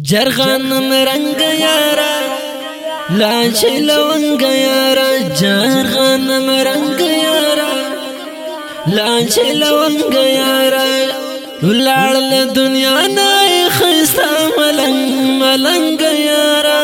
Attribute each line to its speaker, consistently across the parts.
Speaker 1: جرغانم رنگ یارا لاچ لونگ یارا جرغانم رنگ یارا لاچ لونگ یارا ولال دنیا نای خستا ملنگ یارا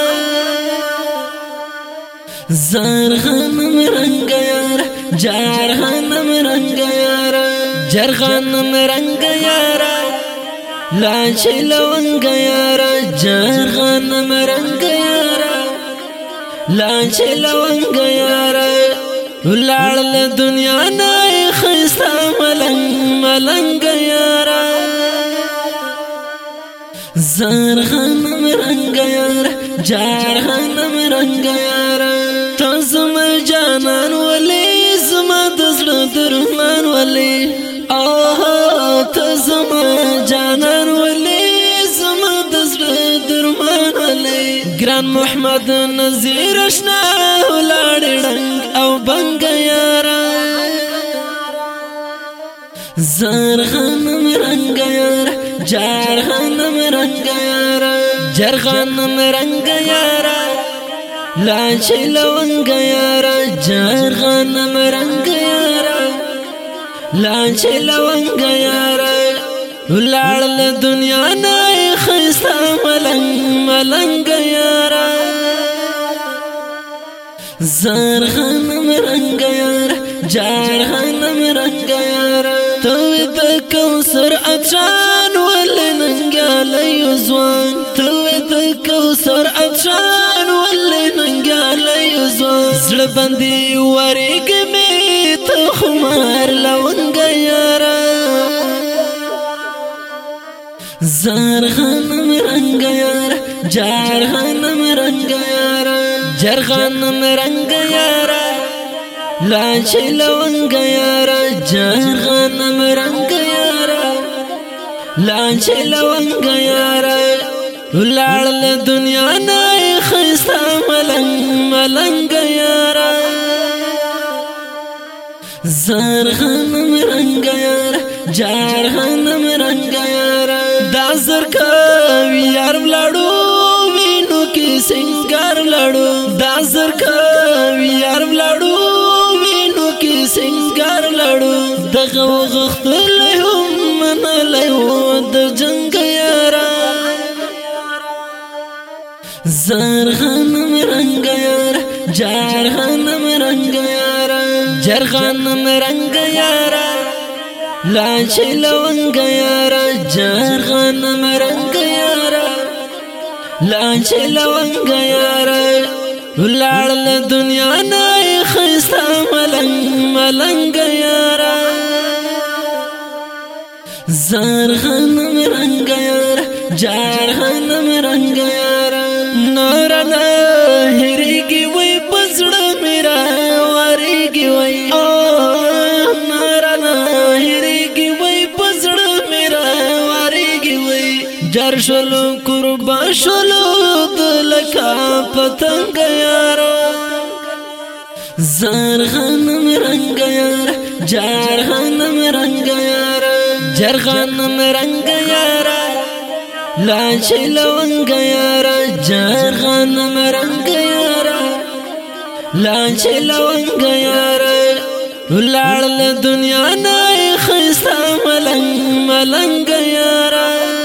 Speaker 1: زرغانم رنگ یارا جرغانم رنگ یارا جرغانم رنگ یارا لاچ لونگ یارا جرغانم رنگ یارا لاچ لونگ یارا ولال دنیا نای خستا ملنگ یارا زرغانم رنگ یارا جرغانم رنگ یارا تزم جانان ولی زما دزړه درمان ولی تزم جانان ولی زما دزړه درمان ولی ګران محمد نذیر اشنا ولاړ ډنګ او بنګ یارا زرغانم رنگ یارا جرغانم رنگ یارا جرغانم رنگ یارا لاچ لونگ یارا جرغانم رنگ یارا لاچ لونگ یارا ولال دنیا نای خستا ملنگ یارا زرغانم رنگ یارا جرغانم رنگ یارا توی د کوثر عطشان ولې ننګالی ځوان توی د کوثر عطشان ولې ننګالی ځوان زړه باندې ورېږي مې ته خمار لونګ یارا زرغانم رنگ یارا جرغانم رنگ یارا جرغانم رنگ یارا لاچ لونگ یارا جرغانم رنگ یارا لاچ لونگ یارا ولال دنیا نای خستا ملنگ یارا زرغانم رنگ یارا جرغانم رنگ یارا دا زرکوي یار ولاړو وینو کې سنگار لړو دا زرکوي یار ولاړو سنگار لړو دغه وغختل هم منلی و د جنگ یارا زرغانم رنگ یارا جرغانم رنگ یارا جرغانم رنگ یارا لاچ لونگ یارا جرغانم رنگ یارا لاچ لونگ یارا ولال دنیا نای خستا ملنگ یارا زرغانم رنگ یارا جرغانم رنگ یارا نورنا هریگی وی پزړه میرا وریگی وی نورنا هریگی وی پزړه میرا وریگی وی جر شلو قربان شلو دلکا پتنگ یارا زرغانم رنگ یارا جرغانم رنگ یارا جرغانم رنگ یارا لاچ لونگ یارا جرغانم رنگ یارا لاچ لونگ یارا ولال دنیا نای خستا ملنگ یارا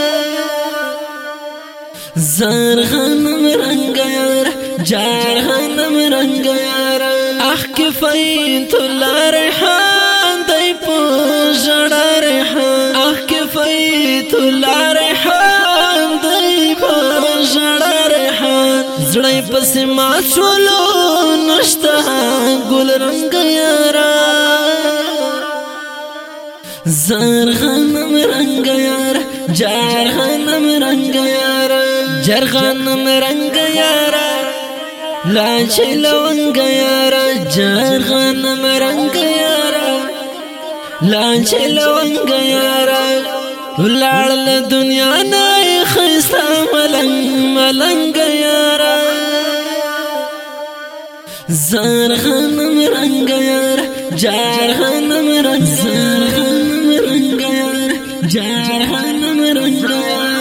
Speaker 1: زرغانم رنگ یارا جرغانم رنگ یارا کفایت الله ریحان دی پوجړه ریحان کفایت الله ریحان دی پوجړه ریحان زړی پس ما شولو نشته ګل رنگ یارا زرغانم رنگ یارا جرغانم رنگ یارا جرغانم رنگ یارا لاچ لونگ یارا جرغانم رنگ یارا لاچ لونگ یارا ولال دنیا نای خستا ملنگ یارا زرغانم رنگ یارا جرغانم رنگ یارا جرغانم رنگ